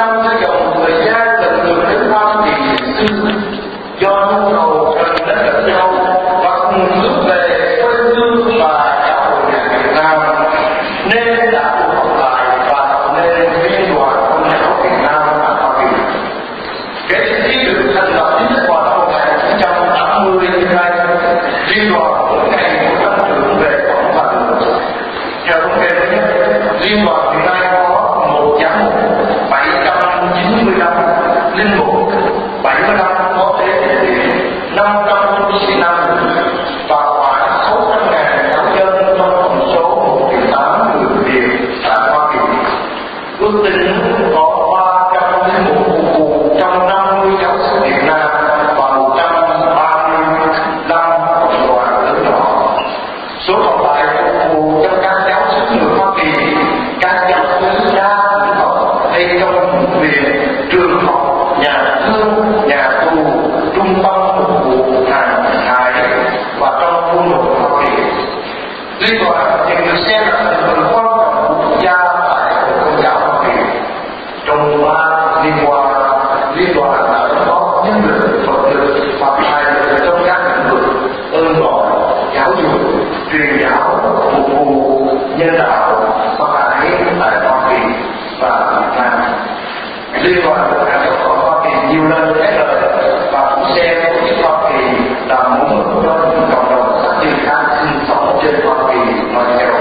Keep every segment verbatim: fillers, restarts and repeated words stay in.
Nam theo dòng thời gian lần lượt đến Hoa Kỳ xưa do nhu cầu cần đến lẫn nhau và cùng hướng về quê hương và giáo hội nhà Việt Nam, nên đã tụ họp lại và tạo nên Liên đoàn Công giáo Việt Nam ở Hoa Kỳ. Kể từ khi được thành lập chính thức vào năm một nghìn chín trăm tám mươi đến nay, Liên đoàn mỗi ngày một tăng trưởng về khoảng phần. Theo thống kê mới nhất, Liên đoàn hiện nay có một giám mục, bảy trăm chín mươi lăm linh mục, bảy mươi lăm có tế năm trăm tu sĩ nam và khoảng sáu trăm ngàn giáo dân trong tổng số một triệu tám người Việt tại Hoa Kỳ. Ước tính có ba trăm linh mục phục vụ trong năm mươi giáo sứ Việt Nam và một trăm ba mươi lăm cộng đoàn lớn nhỏ. Số còn lại phục vụ trong các giáo sứ người Hoa Kỳ, các giáo sứ đa dân tộc hay trong bệnh viện, trường học, nhà thương, nhà tù, trung tâm phục vụ hàng hải và trong quân đội Hoa Kỳ. Liên đoàn hiện được xem là thành phần quan trọng của quốc gia tại Hội Công giáo Hoa Kỳ. Trong ba liên quan, liên đoàn đã đóng góp nhân lực, vật lực và tài lực trong các lĩnh vực ơn gọi, giáo dục, truyền giáo, phục vụ, nhân đạo và hải tại Hoa Kỳ và Việt Nam. Liên đoàn đã được ở Hoa Kỳ nhiều lần hết lời và cũng xem tổ chức Hoa Kỳ là một phần trong những cộng đồng xã hội khác sinh sống trên Hoa Kỳ nói theo.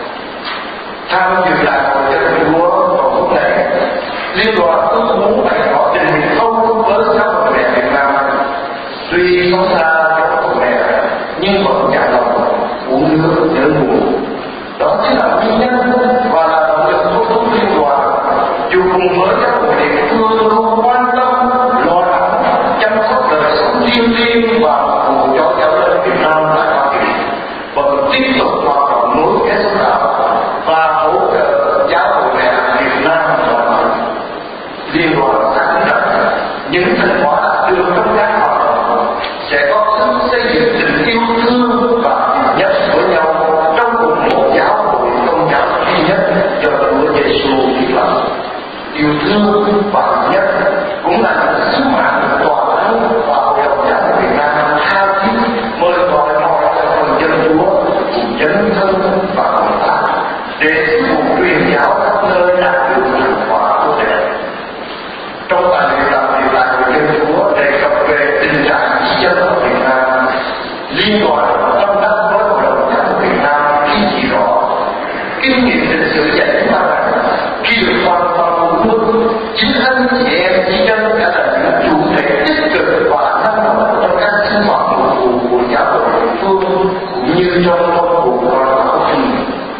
Tham dự đại hội Chân Chúa vào lúc này, Liên đoàn ước muốn bày tỏ tình hình không với giáo hội mẹ Việt Nam. Tuy sống xa giáo hội mẹ nhưng vẫn chạm lòng uống nước nhớ nguồn. Đó chính là nguyên nhân và là động lực thúc đẩy Liên đoàn dù cùng với các hội địa phương luôn quan tâm, lo lắng, chăm sóc đời sống riêng riêng và phục vụ cho giáo dân Việt Nam tại Hoa Kỳ, vẫn tiếp tục hoạt động nối kết xúc đạo và hỗ trợ giáo hội mẹ Việt Nam toàn cầu. Liên đoàn xác định rằng những thành quả đạt được trong các hoạt động sẽ có sức xây dựng tình yêu thương và hợp nhất với nhau trong cùng một giáo hội Công giáo duy nhất do Chúa Giêsu thiết lập. Yêu thương và hợp nhất cũng là những sứ mạng tòa án và Hội đồng Giáo hội Việt Nam tha thiết mời gọi mọi thành phần dân Chúa cùng dấn thân và cộng tác để sứ vụ truyền giáo các nơi đạt được thành quả tốt đẹp. Trong tài liệu làm việc tại Hội Dân Chúa đề cập về tình trạng di dân ở Việt Nam, Liên đoàn tâm đắc với Hội đồng Giáo hội Việt Nam ghi chỉ rõ kinh nghiệm lịch sử dạy chúng ta rằng khi được hoàn toàn một nước, chính anh chị em di dân đã là những chủ thể tích cực và năng động trong các sinh hoạt phục vụ của giáo hội địa phương cũng như trong công cuộc loan báo chung.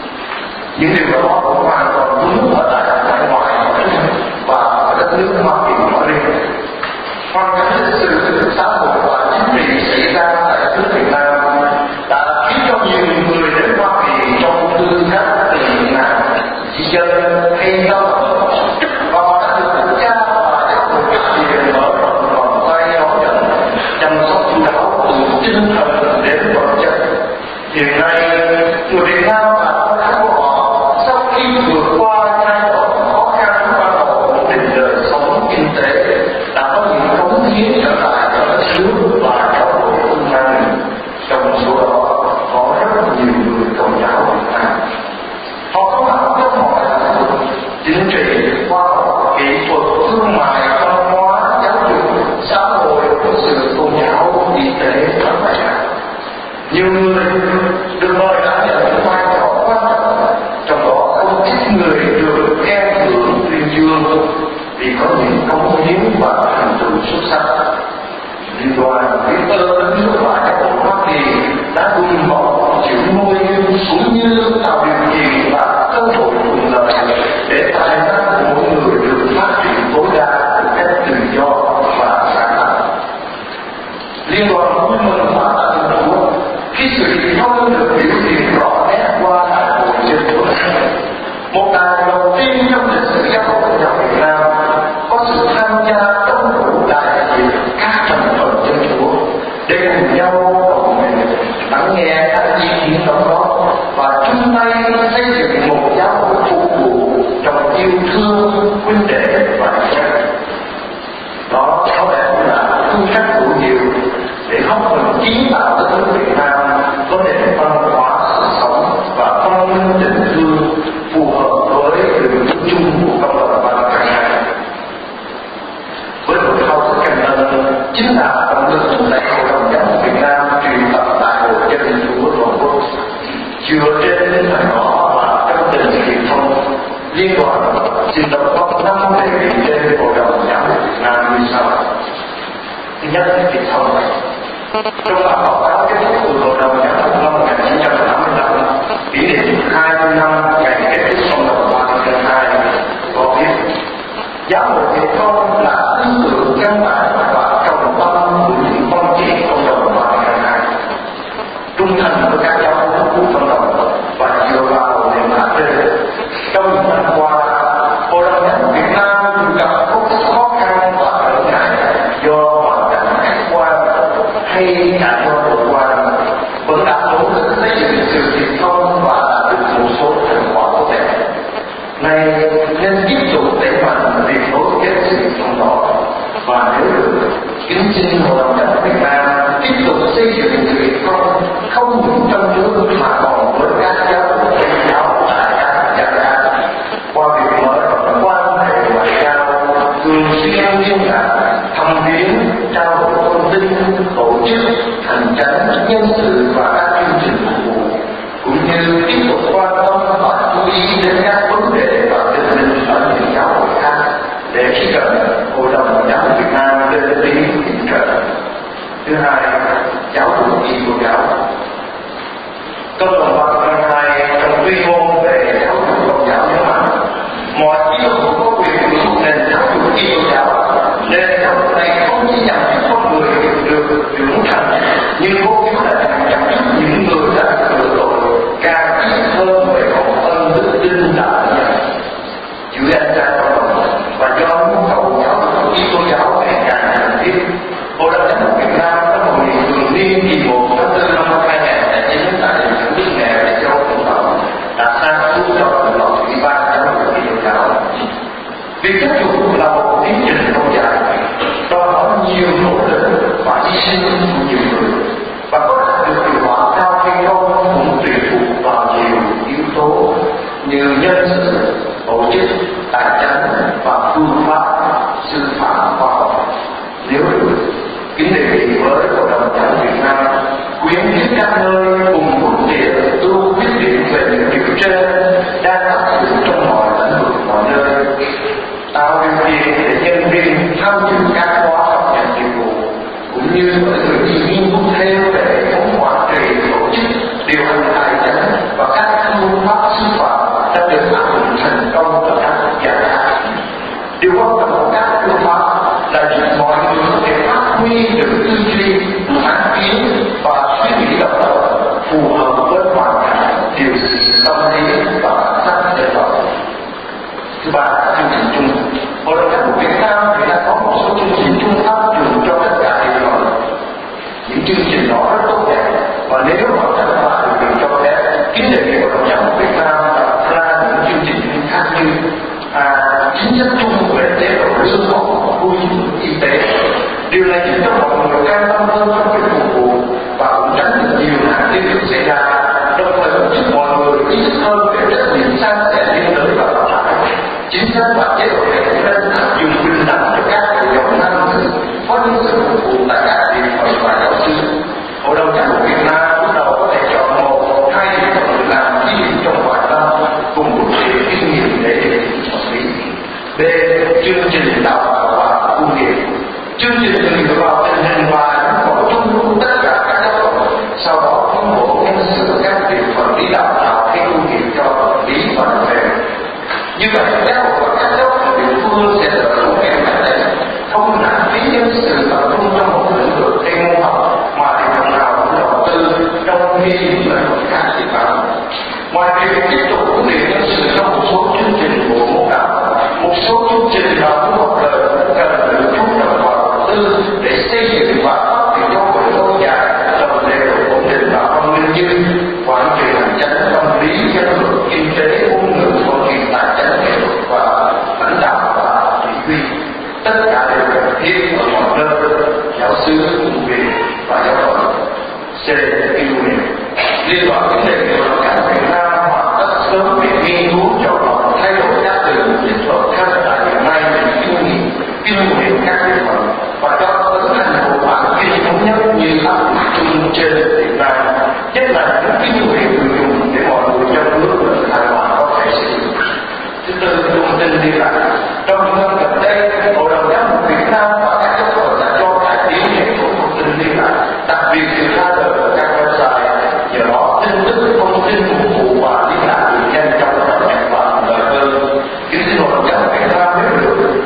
Những điều đó cũng hoàn toàn đúng ở tại hải ngoại nói chung và ở đất nước Hoa Kỳ nói riêng. Hoàn cảnh lịch sử, xã hội và chính trị xảy ra tại đất nước Việt Nam đã khiến cho nhiều người đến Hoa Kỳ trong tư cách từ nào di dân hay lao động và họ đã được quốc gia và giáo hội các địa mở rộng vòng tay đón nhận, chăm sóc chu đáo từ tinh thần đến vật chất. Hiện nay, người Việt Nam và con cái của họ sau khi vượt qua giai đoạn khó khăn và ổn định đời sống kinh tế đã có những cống hiến trở lại cho đất nước và giáo hội phương Nam. Trong số đó có rất nhiều người Công giáo Việt Nam. Họ có mặt trong mọi lĩnh vực chính trị, khoa học, kỹ thuật, thương mại, văn hóa, giáo dục, xã hội, quân sự, tôn giáo, y tế, tất cả. Nhiều người được mời đã nhận những vai trò quan trọng, trong đó không ít người được khen thưởng tuyên dương vì có những cống hiến và thành tựu xuất sắc. Liên đoàn biết ơn đất nước và các bộ Hoa Kỳ đã đùm bọc chịu nuôi cũng như tạo điều kiện và cơ hội thuận lợi để tài năng của mỗi người được phát triển tối đa một cách tự do và sáng tạo. Liên đoàn vui mừng và tạ ơn Chúa khi sự kỳ thông được biểu hiện rõ nét qua đại hội Chân Chúa. Một đài đầu tiên trong lịch sử giáo hội Công giáo Việt Nam có sự tham gia đông đủ đại diện nhất thì sau này. Trong bản báo cáo kết thúc của Hội đồng Giám mục năm một nghìn chín trăm tám mươi lăm kỷ niệm hai mươi năm ngày kết thúc Cộng đồng Vatican hai có viết: giáo hội Việt Công là tư tưởng căn bản và trọng tâm của những phong trào cộng đồng Vatican hai, trung thành với các giáo huấn của cộng đồng và dựa vào nền tảng trên. Trong những năm qua, Hội đồng Giám mục Việt Nam gặp không ít khó khăn và trở ngại do hoàn cảnh khách quan hay cả do chủ quan, vẫn đã nỗ lực xây dựng sự truyền thông và đạt được một số thành quả tốt đẹp. Này nên tiếp tục đẩy mạnh việc nối kết sự trong đó, và nếu được, kính xin Hội đồng Giám mục Việt Nam tiếp tục xây dựng sự truyền thông không những trong nước mà còn với các giáo hội Công giáo tại các gia khác qua việc mở rộng quan hệ ngoại giao, thường xuyên liên lạc, thăm viếng, trao đổi thông tin, tổ chức hành chánh nhân sự và các chương trình phục vụ, cũng như tiếp tục quan tâm và chú ý đến các vấn đề và tình hình ở những giáo hội khác để khi cần Hội đồng Giám mục Việt Nam lên tiếng viện trợ. Thứ hai, giáo dục Kitô giáo. Cộng đồng Vatican hai trong tuyên ngôn về giáo dục Công giáo nhấn mạnh mọi tín đồ có quyền hưởng thụ nền giáo dục Kitô giáo. Nền giáo dục này không chỉ nhằm giúp con người được trưởng thành, nhưng vô yếu là nhằm giúp những người đã được sửa tội càng biết hơn về hậu ân đức tin đã nhận chữ anh ra cộng đồng. Và do nhu cầu giáo dục Kitô giáo ngày càng cần thiết, Hội đồng Giám mục Việt Nam đã hội nghị thường niên kỳ một tháng tư năm hai nghìn lẻ chín tại thành phố Đức Nghệ để châu Cộng đồng đã sang chú trọng vào ủy ban giáo dục Kitô giáo. Việc giáo dục là một tiến trình lâu dài, đòi hỏi nhiều nỗ lực và hy sinh của nhiều người, và có đạt được hiệu quả cao hay không cũng tùy thuộc vào nhiều yếu tố như nhân sự, tổ chức, tài chính và phương pháp sư phạm khoa học. Nếu được, kính đề nghị với Hội đồng Giám mục Việt Nam khuyến khích các nơi cùng quốc địa ưu quyết định về những điều trên đang áp dụng trong mọi lĩnh vực mọi nơi, tạo điều kiện để nhân viên tham dự các khóa học nhận nhiệm vụ, cũng như bởi người chỉ nghiên cứu thêm về hệ thống quản trị, tổ chức, điều hành tài chính và các phương pháp sư phạm đã được áp dụng thành công ở các quốc gia khác. Điều quan trọng của các phương pháp là giúp mọi người có thể phát huy được tư duy, sáng kiến và suy nghĩ độc lập phù hợp với hoàn cảnh, điều kiện tâm lý và bản sắc dân tộc. Thứ ba, chương trình chung. Hội đồng Giám mục Việt Nam thì đã có một số chương trình chung áp dụng cho tất cả địa phương. Những chương trình đó rất tốt đẹp, và nếu họ chẳng phải được quyền cho phép, kính đề nghị Hội đồng Giám mục Việt Nam đặt ra những chương trình khác như à, chính sách chung về chế độ lương bổng, thu y tế. Điều này giúp cho mọi người an tâm hơn trong việc phục vụ và cũng tránh được nhiều nạn tiêu cực xảy ra, đồng thời cũng giúp mọi người ý thức hơn về trách nhiệm san sẻ liên đới và bảo đảm. Chính sách và chế độ này cũng nên áp dụng bình đẳng cho các hội đồng nam nữ có những sự phục vụ tại các địa phận và giáo sư. Hội đồng Giám mục Việt Nam lúc đầu có thể chọn một hai địa phận làm thí điểm trong vài năm cùng một sự kinh nghiệm để điều chỉnh hợp lý. B. Chương trình đào tạo và ưu điểm. Chương trình dựa vào tình hình và nhu cầu chung của tất cả các giáo hội, sau đó phân bổ nhân sự các địa phận đi đào tạo hay ưu điểm cho hợp lý và đồng đều. Như vậy, giáo hội và các giáo hội địa phương sẽ đỡ tốn kém mạnh đây, không lãng phí nhân sự tập trung trong một lĩnh vực hay môn học mà địa phương nào cũng đầu tư trong khi những lĩnh vực khác thì vắng. Ngoài việc tiếp tục huấn luyện nhân sự trong một số chương trình bộ môn đạo, một số chương trình và môn học đời cũng cần được chú trọng vào đầu tư để xây dựng và phát triển giáo hội lâu dài, đồng đều ổn định và văn minh như quản trị hành chánh, tâm lý, nhân luật, kinh tế, ngôn ngữ, quản trị tài chính, nghệ thuật và lãnh đạo và chỉ huy. Tất cả đều cần thiết ở mọi nơi, giáo sư, công viên và giáo phận. C. Yêu nguyện. Liên đoàn vấn đề của Hội đồng Việt Nam hoàn tất sớm việc nghiên cứu cho họ thay đổi các từ tích hợp theo thời đại hiện nay về kinh nghiệm, kinh nguyện các địa phận và cho tấn hành bộ bản kinh thống nhất như áp dụng chung trên Việt Nam, nhất là những kinh nguyện người dùng để mọi người trong nước và hải ngoại có thể sử dụng. Thứ tư, thông tin liên lạc. Trong những năm gần đây, Hội đồng Giám mục Việt Nam và các giáo hội đã cho cải tiến hệ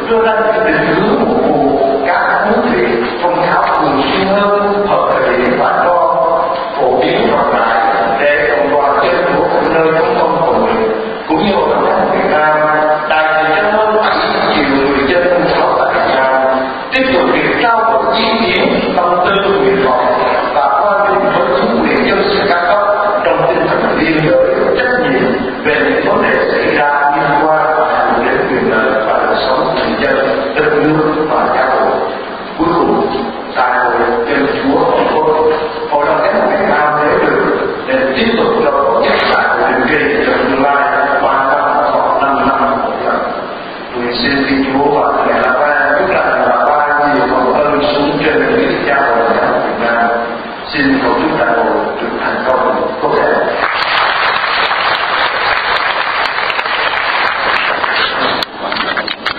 đưa ra những định hướng một cuộc các huấn luyện phong trào thường xuyên hơn, hợp thời điểm và cho phổ biến rộng rãi để cộng đoàn trên của các nơi trong công hội nguyện cũng như hội thánh Việt Nam đại diện cho hơn bảy triệu người dân sinh sống tại Việt Nam tiếp tục việc trao đổi ý kiến, tâm tư, nguyện vọng và quan điểm với chính quyền dân sự các cấp trong tinh thần liên đới trách nhiệm về những vấn đề xảy ra liên quan đến quyền lợi và đời sống người dân, đất nước và xã hội. Cuối cùng, tại hội Dân Chúa Hồng Quốc, Hội đồng Thánh Việt Nam nếu được để tiếp tục cho tổ chức tại hội định kỳ trong tương lai ba năm hoặc năm năm một lần. Tôi xin Thiên Chúa và Thầy La Ba giúp lành và ba nhiều hồng ơn xuống trên những cha hội Thánh Việt Nam. Xin cầu chúc